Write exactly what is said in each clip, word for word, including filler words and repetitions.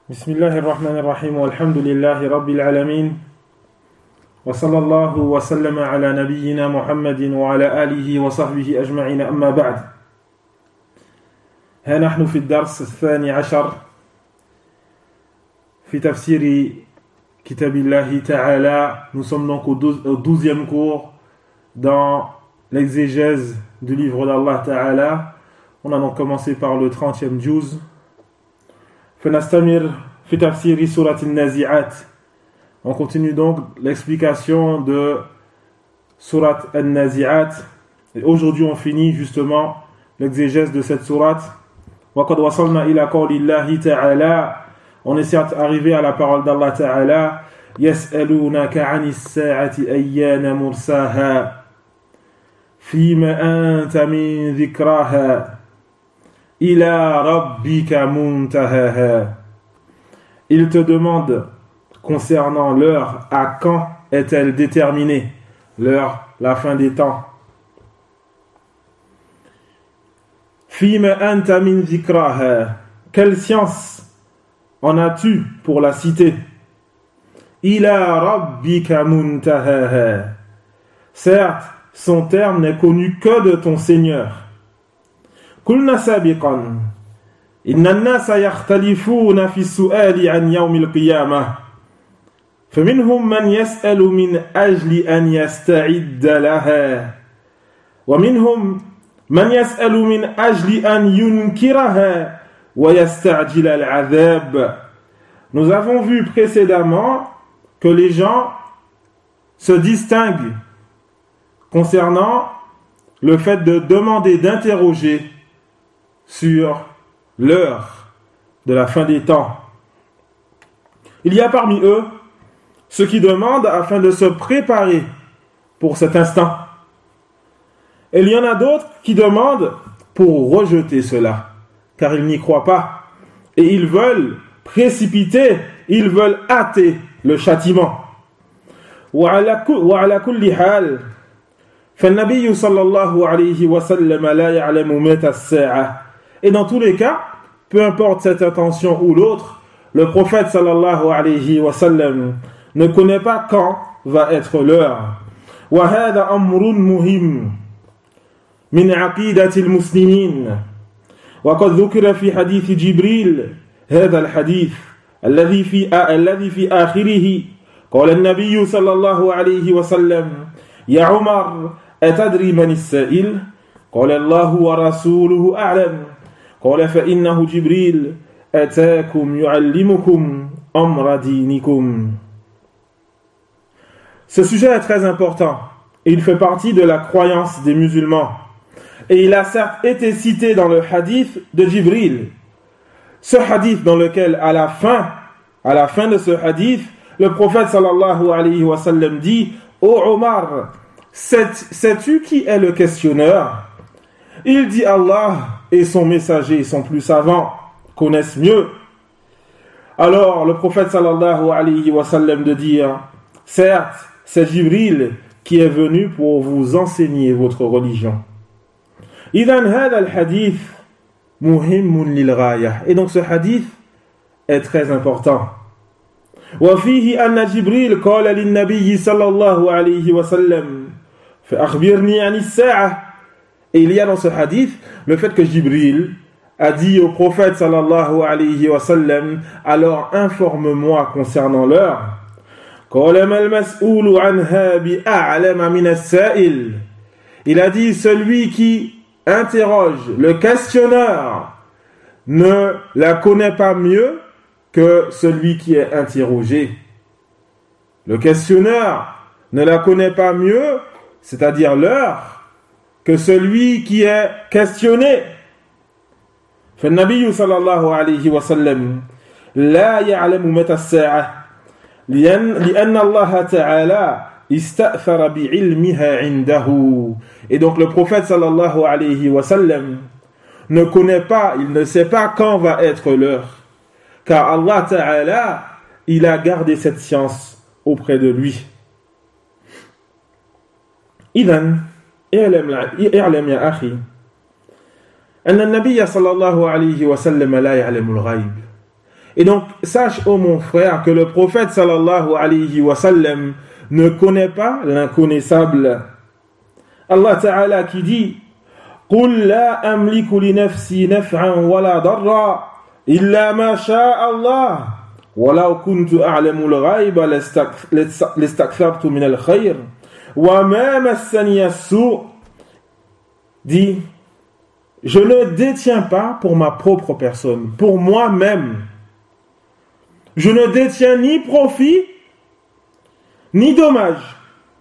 بسم الله الرحمن الرحيم والحمد لله رب العالمين وصلى الله وسلم على نبينا محمد وعلى آله وصحبه أجمعين أما بعد ها نحن في الدرس الثاني عشر في تفسير كتاب الله تعالى. Nous sommes donc au douzième cours dans l'exégèse du livre d'Allah Ta'ala. On a donc commencé par le trentième juz. فنستمر في تفسير سورة النازعات. On continue donc l'explication de Surat An-Nazi'at. Et aujourd'hui on finit justement l'exégèse de cette sourate. وقد وصلنا إلى قول الله تعالى. On est certes arrivé à la parole d'Allah Ta'ala. يسألونك عن الساعة أيان مرساها فيما أنت من ذكراها إلى ربك منتهاها. Il te demande concernant l'heure, à quand est-elle déterminée? L'heure, la fin des temps. Fima anta min dhikraha. Quelle science en as-tu pour la citer? Ila rabbika muntahaha. Certes, son terme n'est connu que de ton Seigneur. Kulna sabiqan. Inna an-nasa yakhtalifuna fi as-su'ali 'an yawm al-qiyamah. فمنهم من يسأل من أجل أن يستعد لها ومنهم من يسأل من أجل أن ينكرها ويستعجل العذاب. Nous avons vu précédemment que les gens se distinguent concernant le fait de demander, d'interroger sur l'heure de la fin des temps. Il y a parmi eux ceux qui demandent afin de se préparer pour cet instant. Et il y en a d'autres qui demandent pour rejeter cela, car ils n'y croient pas. Et ils veulent précipiter, ils veulent hâter le châtiment. وعلى كل حال فالنبي صلى الله عليه وسلم لا يعلم متى الساعة. Et dans tous les cas, peu importe cette intention ou l'autre, le prophète sallallahu alayhi wa sallam ne connaît pas quand va être l'heure. وهذا أمر مهم من عقيدة المسلمين. وقد ذكر في حديث جبريل هذا الحديث الذي في الذي في آخره قال النبي صلى الله عليه وسلم يا عمر أتدري من السائل؟ قال الله ورسوله أعلم. قال فإنه جبريل أتاكم يعلمكم أمر دينكم. Ce sujet est très important et il fait partie de la croyance des musulmans. Et il a certes été cité dans le hadith de Jibril. Ce hadith dans lequel à la fin, à la fin de ce hadith, le prophète sallallahu alayhi wa sallam dit: Ô Omar, sais-tu qui est le questionneur? Il dit: Allah et son messager sont plus savants, connaissent mieux. Alors le prophète sallallahu alayhi wa sallam de dire: certes, c'est Jibril qui est venu pour vous enseigner votre religion. إذن هذا الحديث مهم للغاية. Et donc ce hadith est très important. وفيه أن جبريل قال للنبي صلى الله عليه وسلم فأخبرني عن الساعة. Et il y a dans ce hadith le fait que Jibril a dit au prophète sallallahu alayhi wa sallam: alors informe-moi concernant l'heure. قال ما المسؤول عنها بأعلم من السائل. Il a dit: celui qui interroge, le questionneur, ne la connaît pas mieux que celui qui est interrogé. Le questionneur ne la connaît pas mieux, c'est-à-dire l'heure, que celui qui est questionné. فالنبي صلى الله عليه وسلم لا يعلم متى الساعة لأن لأن الله تعالى استأثر بعلمها عنده. Et donc le prophète sallallahu alayhi wa sallam ne connaît pas, il ne sait pas quand va être l'heure, car Allah Ta'ala, il a gardé cette science auprès de lui. إذن اعلم يا أخي أن النبي صلى الله عليه وسلم لا يعلم الغيب. Et donc, sache, ô mon frère, que le prophète sallallahu alayhi wa sallam ne connaît pas l'inconnaissable. Allah Ta'ala qui dit قُلْ لَا أَمْلِكُ لِنَفْسِي نَفْعًا وَلَا ضَرًّا إِلَّا مَا شَاءَ اللَّهُ وَلَوْ كُنْتُ أَعْلَمُ الْغَيْبَ لَاسْتَكْثَرْتُ مِنَ الْخَيْرِ وَمَا مَسَّنِيَ السُّوءُ. Dit, je ne détiens pas pour ma propre personne, pour moi-même. Je ne détiens ni profit, ni dommage,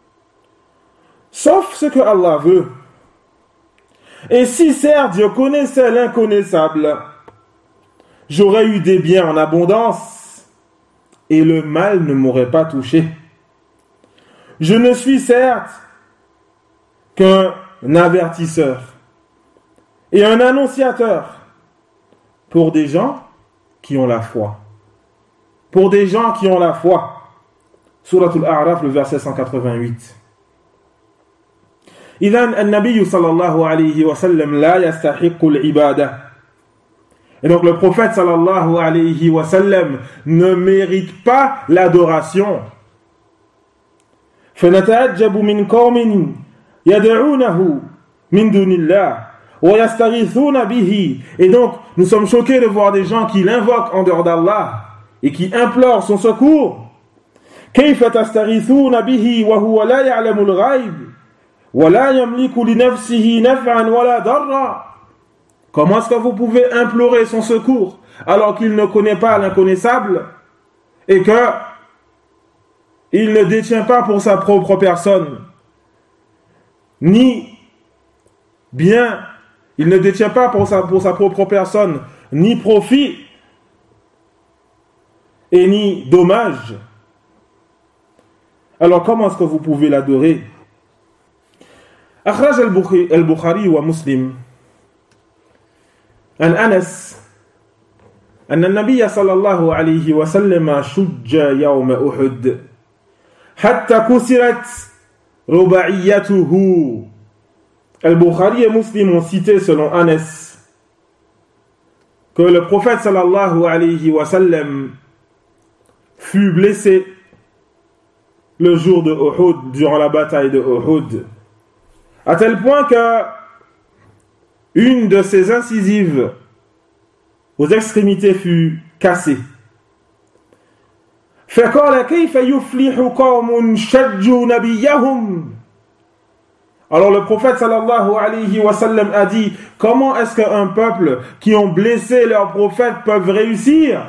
sauf ce que Allah veut. Et si certes je connaissais l'inconnaissable, j'aurais eu des biens en abondance, et le mal ne m'aurait pas touché. Je ne suis certes qu'un avertisseur et un annonciateur pour des gens qui ont la foi. Pour des gens qui ont la foi. Suratul A'raf, le verset cent quatre-vingt-huit. إذن النبي صلى الله عليه وسلم لا يستحق العبادة. Et donc le prophète sallallahu alayhi wa sallam ne mérite pas l'adoration. فنتعجب من قوم يدعونه من دون الله ويستغيثون به. Et donc nous sommes choqués de voir des gens qui l'invoquent en dehors d'Allah et qui implorent son secours. كيف تستغيثون به وهو لا يعلم الغيب ولا يملك لنفسه نفعا ولا ضرا. Comment est-ce que vous pouvez implorer son secours alors qu'il ne connaît pas l'inconnaissable et que il ne détient pas pour sa propre personne ni bien, il ne détient pas pour sa, pour sa propre personne ni profit et ni dommage. Alors comment est-ce que vous pouvez l'adorer? أخرج البخاري ومسلم عن أنس أن النبي صلى الله عليه وسلم شج يوم أحد حتى كسرت رباعيته. Al-Bukhari et Muslim ont cité selon Anas que le prophète sallallahu alayhi wa sallam fut blessé le jour de Uhud, durant la bataille de Uhud, à tel point que une de ses incisives aux extrémités fut cassée. فقال كيف يفلح قوم شجوا نبيهم. Alors le prophète sallallahu alayhi wa sallam a dit, comment est-ce qu'un peuple qui ont blessé leur prophète peuvent réussir?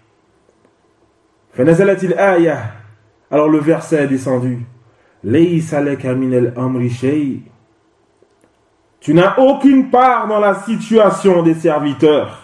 فنزلت الآية. Alors le verset est descendu. ليس لك من الأمر شيء. Tu n'as aucune part dans la situation des serviteurs.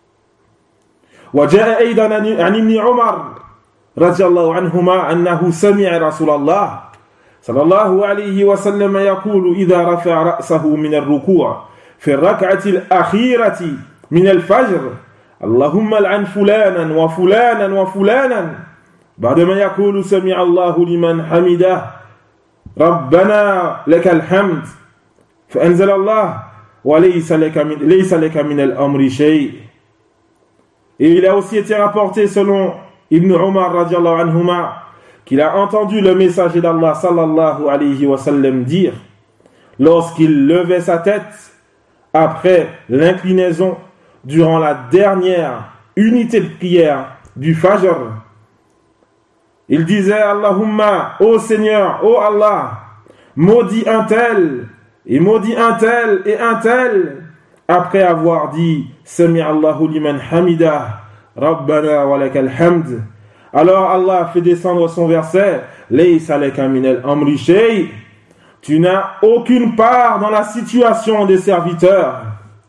وجاء أيضا عن ابن عمر رضي الله عنهما أنه سمع رسول الله صلى الله عليه وسلم يقول إذا رفع رأسه من الركوع في الركعة الأخيرة من الفجر اللهم لعن فلانا وفلانا وفلانا بعدما يقول سمع الله لمن حمده ربنا لك الحمد فأنزل الله وليس لك من ليس لك من الأمر شيء. Et il a aussi été rapporté selon Ibn Umar radiallahu anhuma qu'il a entendu le messager d'Allah sallallahu alayhi wa sallam dire lorsqu'il levait sa tête après l'inclinaison durant la dernière unité de prière du Fajr, il disait Allahumma, ô Seigneur, ô Allah, maudit un tel et maudit un tel et un tel, après avoir dit Sami Allahu liman hamida Rabbana wa lakal hamd. Alors Allah fait descendre son verset Laysa laka minal amri shay. Tu n'as aucune part dans la situation des serviteurs.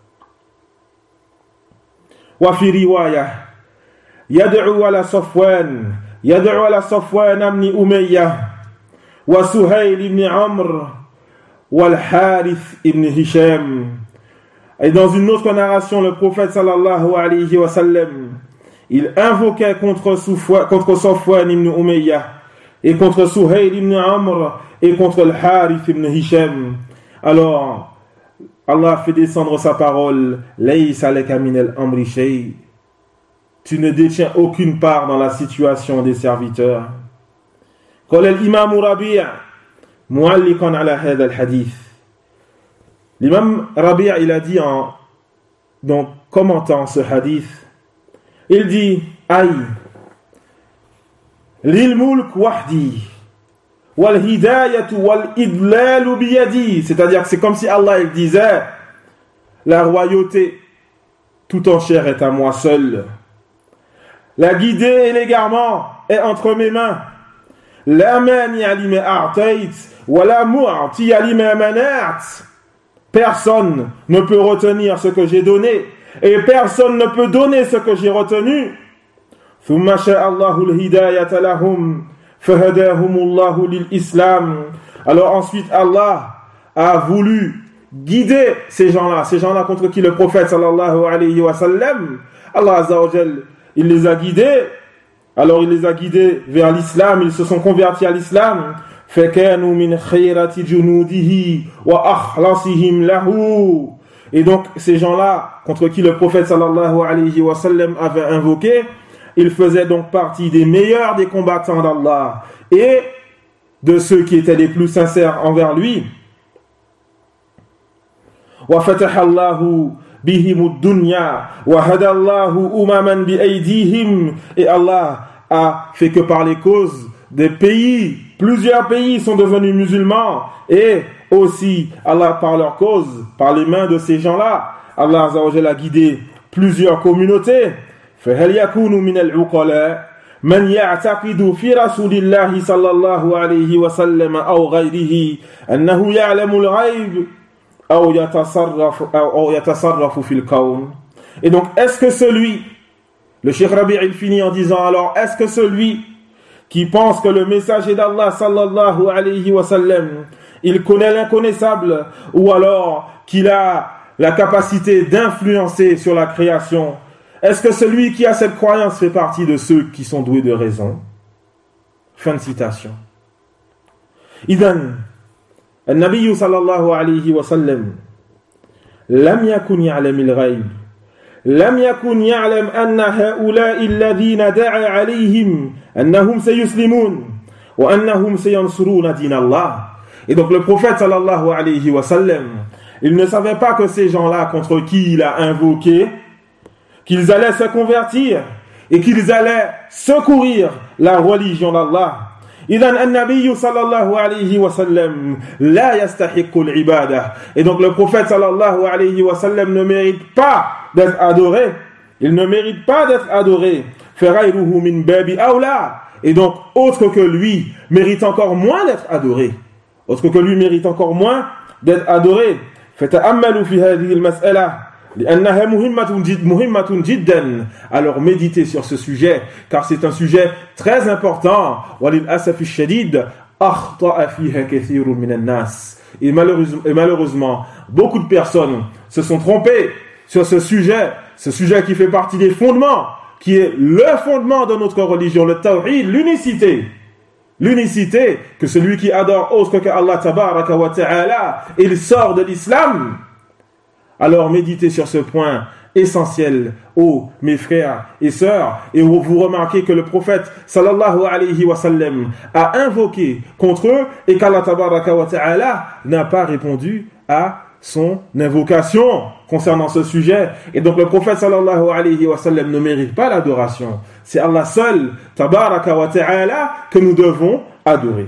Wa fi riwaya yad'u ala Safwan yad'u ala Safwan ibn Umayyah wa Suhayl ibn Amr wal Harith ibn Hisham. Et dans une autre narration, le prophète sallallahu alayhi wa sallam, il invoquait contre Safwan ibn Umayyah et contre Suhayl ibn Amr et contre le Harith ibn Hisham. Alors, Allah fait descendre sa parole Laysa laka minal amri shay. tu ne détiens aucune part dans la situation des serviteurs. قال الإمام ربيع معلقا على هذا الحديث. L'imam Rabi' il a dit en donc commentant ce hadith, il dit aïe lil mulk wahdi wal hidayatu wal idlal bi yadi, c'est-à-dire que c'est comme si Allah il disait la royauté tout entière est à moi seul, la guidée et l'égarement est entre mes mains, la mani lima a'tayt wa la mu'ti lima mana'at. Personne ne peut retenir ce que j'ai donné et personne ne peut donner ce que j'ai retenu. ثم شاء الله الهداية لهم فهداهم الله للإسلام. Alors ensuite Allah a voulu guider ces gens-là, ces gens-là contre qui le prophète sallallahu alayhi wa sallam, Allah azza wa jal, il les a guidés. Alors il les a guidés vers l'islam, ils se sont convertis à l'islam. فَكَانُوا مِنْ خَيْرَةِ جُنُودِهِ وَأَخْلَصِهِمْ لَهُ. Et donc ces gens-là contre qui le prophète sallallahu alayhi wa sallam avait invoqué, ils faisaient donc partie des meilleurs des combattants d'Allah et de ceux qui étaient les plus sincères envers lui. وَفَتَحَ اللَّهُ بِهِمُ الدُّنْيَا وَهَدَى اللَّهُ أُمَمًا بِأَيْدِيهِمْ. Et Allah a fait que par les causes des pays, plusieurs pays sont devenus musulmans, et aussi Allah par leur cause, par les mains de ces gens-là, Allah Azza wa Jalla a guidé plusieurs communautés. فهل يكون من العقلاء من يعتقد في رسول الله صلى الله عليه وسلم أو غيره أنه يعلم الغيب أو يتصرف أو يتصرف في الكون. Et donc est-ce que celui, le Cheikh Rabi' il finit en disant alors est-ce que celui qui pense que le messager d'Allah sallallahu alayhi wa sallam il connaît l'inconnaissable, ou alors qu'il a la capacité d'influencer sur la création, est-ce que celui qui a cette croyance fait partie de ceux qui sont doués de raison? Fin de citation. إذن النبي صلى الله عليه وسلم لم يكن يعلم الغيب، لم يكن يعلم أن هؤلاء الذين دعا عليهم أنهم سيسلمون وأنهم سينصرون دين الله. Et donc le prophète sallallahu alayhi wa sallam, il ne savait pas que ces gens-là contre qui il a invoqué, qu'ils allaient se convertir et qu'ils allaient secourir la religion d'Allah. إذن النبي صلى الله عليه وسلم لا يستحق العبادة. Et donc le prophète sallallahu alayhi wa sallam ne mérite pas d'être adoré. Il ne mérite pas d'être adoré. فغيره من باب أولى. Et donc autre que lui mérite encore moins d'être adoré. Autre que lui mérite encore moins d'être adoré. فتأملوا في هذه المسألة لأنها مهمة جد مهمة جدا. Alors méditez sur ce sujet car c'est un sujet très important. وللأسف الشديد أخطأ فيها كثير من الناس. Et malheureusement, et malheureusement beaucoup de personnes se sont trompées sur ce sujet, ce sujet qui fait partie des fondements, qui est le fondement de notre religion, le tawhid, l'unicité. L'unicité, que celui qui adore autre que Allah tabaraka wa ta'ala, il sort de l'islam. Alors méditez sur ce point essentiel, ô mes frères et sœurs, et vous remarquez que le prophète sallallahu alayhi wa sallam a invoqué contre eux et qu'Allah tabaraka wa ta'ala n'a pas répondu à son invocation concernant ce sujet. Et donc le prophète sallallahu alayhi wa sallam ne mérite pas l'adoration. C'est Allah seul, tabaraka wa ta'ala, que nous devons adorer.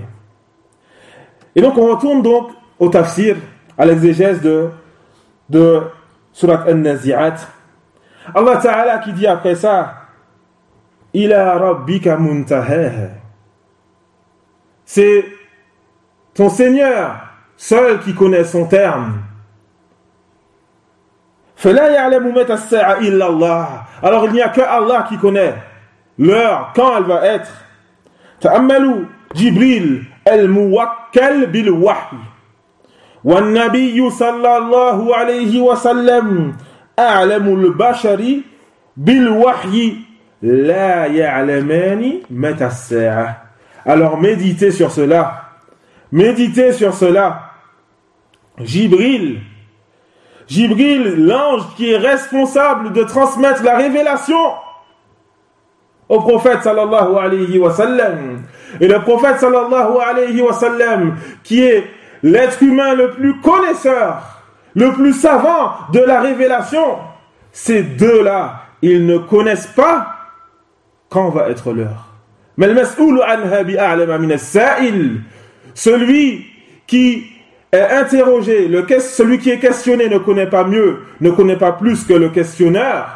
Et donc on retourne donc au tafsir, à l'exégèse de, de Surat An-Nazi'at. Allah ta'ala qui dit après ça, Ila rabbika muntahaha. C'est ton Seigneur seul qui connaît son terme. فَلَا يَعْلَمُ مَتَى السَّاعَةُ إِلَّا اللَّهُ. Alors il n'y a que Allah qui connaît l'heure, quand elle va être. تأملوا جبريل الموكل بالوحي والنبي صلى الله عليه وسلم أعلم البشر بالوحي لا يعلمان متى الساعة. Alors méditez sur cela. Méditez sur cela. Jibril, Jibril, l'ange qui est responsable de transmettre la révélation, au prophète sallallahu alayhi wa sallam. Et le prophète sallallahu alayhi wa sallam, qui est l'être humain le plus connaisseur, le plus savant de la révélation, ces deux-là, ils ne connaissent pas quand va être l'heure. Mais le mas'oulu anha bi'a'lama min as-sa'il, celui qui est interrogé, le, celui qui est questionné ne connaît pas mieux, ne connaît pas plus que le questionneur.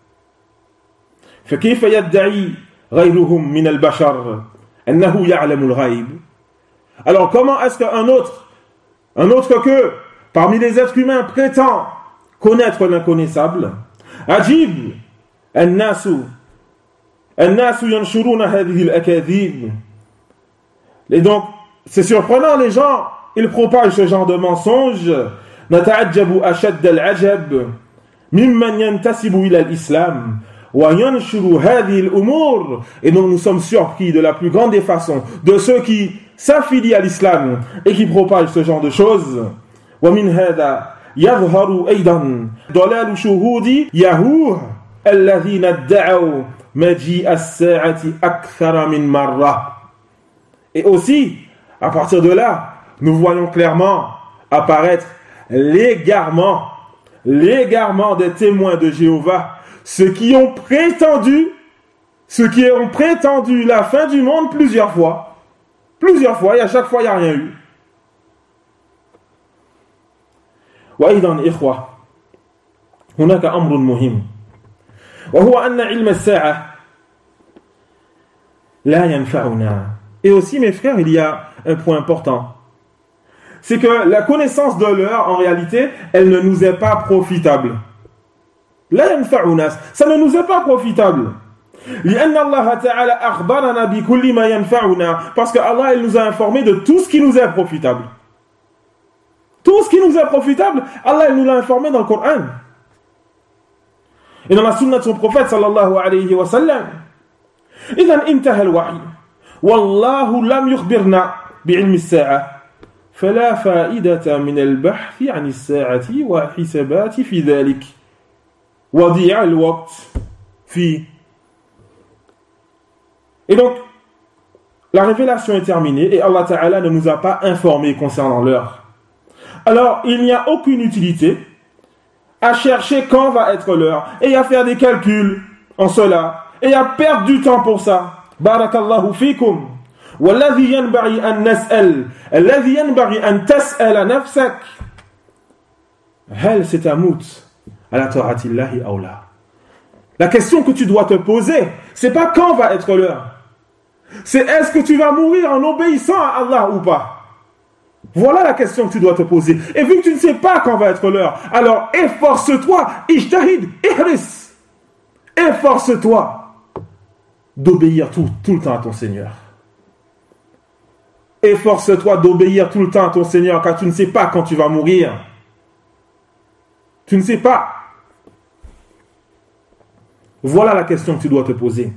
فكيف يدعي غيرهم من البشر أنه يعلم الغيب. Alors comment est-ce qu'un autre, un autre que parmi les êtres humains prétend connaître l'inconnaissable? Ajib, الناس الناس ينشرون هذه الأكاذيب. Et donc c'est surprenant, les gens ils propagent ce genre de mensonges. نتعجب أشد العجب ممن ينتسب إلى الإسلام وينشر هذه الأمور. Et donc nous sommes surpris de la plus grande des façons de ceux qui s'affilient à l'islam et qui propagent ce genre de choses. ومن هذا يظهر أيضا ضلال شهود يهوه الذين ادعوا مجيء الساعة أكثر من مرة. Et aussi, à partir de là, nous voyons clairement apparaître l'égarement, l'égarement des témoins de Jéhovah, ceux qui ont prétendu, ceux qui ont prétendu la fin du monde plusieurs fois, plusieurs fois, et à chaque fois il n'y a rien eu. وأيضا إخوة هناك أمر مهم وهو أن علم الساعة لا ينفعنا. Et aussi mes frères, il y a un point important, c'est que la connaissance de l'heure en réalité elle ne nous est pas profitable. لا ينفعنا, ça ne nous est pas profitable. لأن الله تعالى أخبرنا بكل ما ينفعنا, parce que Allah il nous a informé de tout ce qui nous est profitable. Tout ce qui nous est profitable, Allah il nous l'a informé dans le Coran. Et dans la sunna de son prophète sallallahu alayhi wa sallam. إذن انتهى الوحي والله لم يخبرنا بعلم الساعة فلا فائدة من البحث عن الساعة والحسابات في ذلك وضيع الوقت فيه. Et donc, la révélation est terminée et Allah Ta'ala ne nous a pas informés concernant l'heure. Alors, il n'y a aucune utilité à chercher quand va être l'heure et à faire des calculs en cela et à perdre du temps pour ça. Barakallahu fikum. والذي ينبغي أن نسأل الذي ينبغي أن تسأل نفسك هل ستموت على طاعة الله أو لا. La question que tu dois te poser, c'est pas quand va être l'heure. C'est est-ce que tu vas mourir en obéissant à Allah ou pas. Voilà la question que tu dois te poser. Et vu que tu ne sais pas quand va être l'heure, alors efforce-toi, ijtahid, ihris. Efforce-toi d'obéir tout, tout le temps à ton Seigneur. Efforce-toi d'obéir tout le temps à ton Seigneur, car tu ne sais pas quand tu vas mourir. Tu ne sais pas. Voilà la question que tu dois te poser.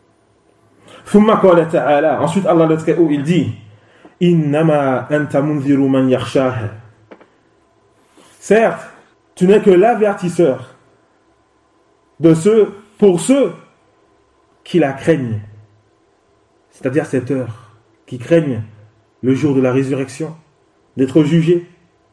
Ensuite, Allah le Très-Haut, il dit Innama anta munziru man yakhshah. Certes, tu n'es que l'avertisseur de ceux, pour ceux qui la craignent. C'est-à-dire cette heure, qui craignent le jour de la résurrection, d'être jugés.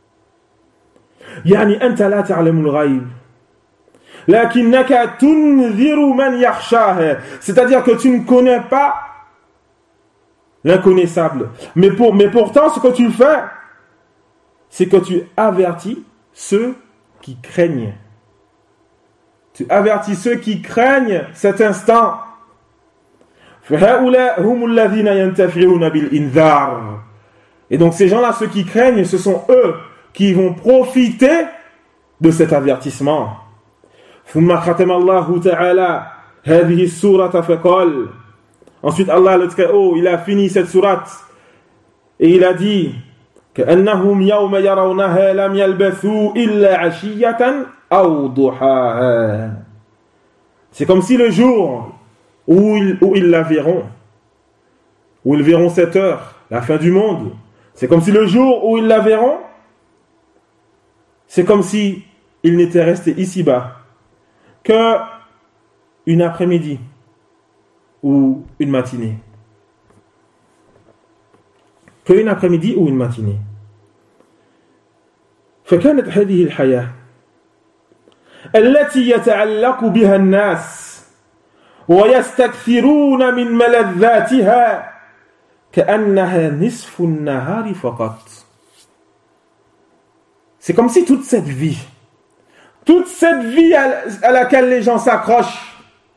Yani anta la ta'lamul ghaib. Lakinnaka tunziru man yakhshah. C'est-à-dire que tu ne connais pas l'inconnaissable. Mais, pour, mais pourtant, ce que tu fais, c'est que tu avertis ceux qui craignent. Tu avertis ceux qui craignent cet instant. Et donc ces gens-là, ceux qui craignent, ce sont eux qui vont profiter de cet avertissement. Ensuite, Allah le Très-Haut, il a fini cette sourate et il a dit كأنهم يوم يرونها لم يلبثوا إلا عشية أو ضحاها. C'est comme si le jour où ils, où ils la verront, où ils verront cette heure, la fin du monde, c'est comme si le jour où ils la verront, c'est comme si ils n'étaient restés ici-bas que une après-midi, ou une matinée. Qu'une après-midi ou une matinée. فكانت هذه الحياة التي يتعلق بها الناس ويستكثرون من ملذاتها كأنها نصف النهار فقط. C'est comme si toute cette vie, toute cette vie à, à laquelle les gens s'accrochent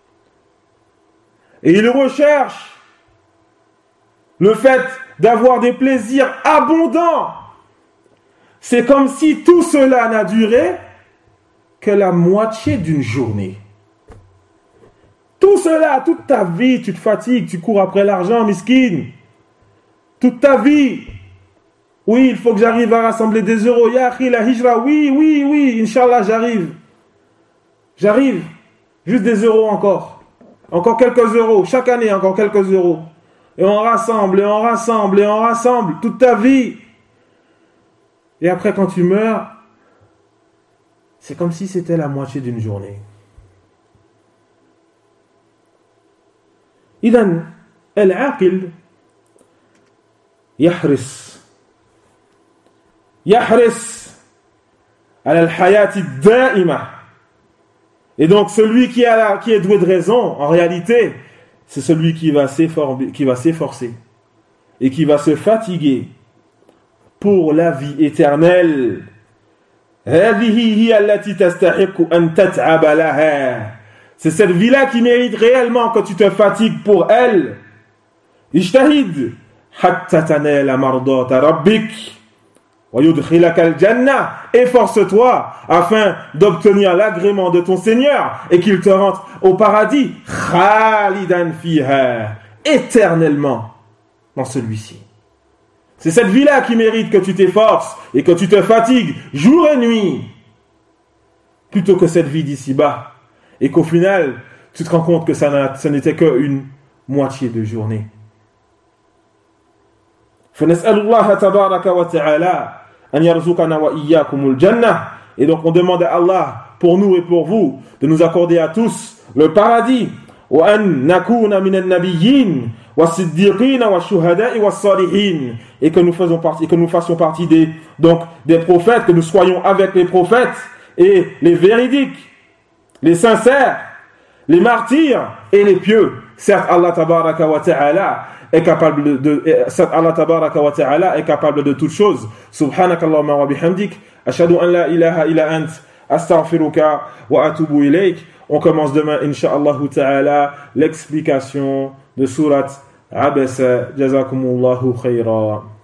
et ils recherchent le fait d'avoir des plaisirs abondants, c'est comme si tout cela n'a duré que la moitié d'une journée. Tout cela, toute ta vie, tu te fatigues, tu cours après l'argent, miskin. Toute ta vie. Oui, il faut que j'arrive à rassembler des euros. Ya akhi, la hijra, oui, oui, oui, Inch'Allah, j'arrive. J'arrive. Juste des euros encore. Encore quelques euros. Chaque année, encore quelques euros. Et on rassemble, et on rassemble, et on rassemble toute ta vie. Et après, quand tu meurs, c'est comme si c'était la moitié d'une journée. إذن العاقل يحرص يحرص على الحياة الدائمة. Et donc celui qui, a la, qui est doué de raison, en réalité, c'est celui qui va, qui va s'efforcer et qui va se fatiguer pour la vie éternelle. هذه هي التي تستحق أن تتعب لها. C'est cette vie-là qui mérite réellement que tu te fatigues pour elle. اجتهد حتى تنال مرضات ربك ويدخلك الجنة. Efforce-toi afin d'obtenir l'agrément de ton Seigneur et qu'il te rentre au paradis. خالدا فيها. Éternellement dans celui-ci. C'est cette vie-là qui mérite que tu t'efforces et que tu te fatigues jour et nuit, plutôt que cette vie d'ici-bas, et qu'au final, tu te rends compte que ça, n'a, ça n'était qu'une moitié de journée. فنسأل الله تبارك وتعالى أن يرزقنا وإياكم الجنة. Et donc on demande à Allah, pour nous et pour vous, de nous accorder à tous le paradis. وأن نكون من النبيين والصديقين والشهداء والصالحين. Et que nous faisons partie, et que nous fassions partie des, donc, des prophètes, que nous soyons avec les prophètes et les véridiques, les sincères, les martyrs et les pieux. Certes, Allah tabaraka wa ta'ala est capable de, certes, Allah tabaraka wa ta'ala est capable de toutes choses. Subhanakallahumma wa bihamdik, ashhadu an la ilaha illa ant, astaghfiruka wa atubu ilayk. On commence demain, insha'Allah ta'ala, l'explication de surat Abasa. Jazakumullahu khayra.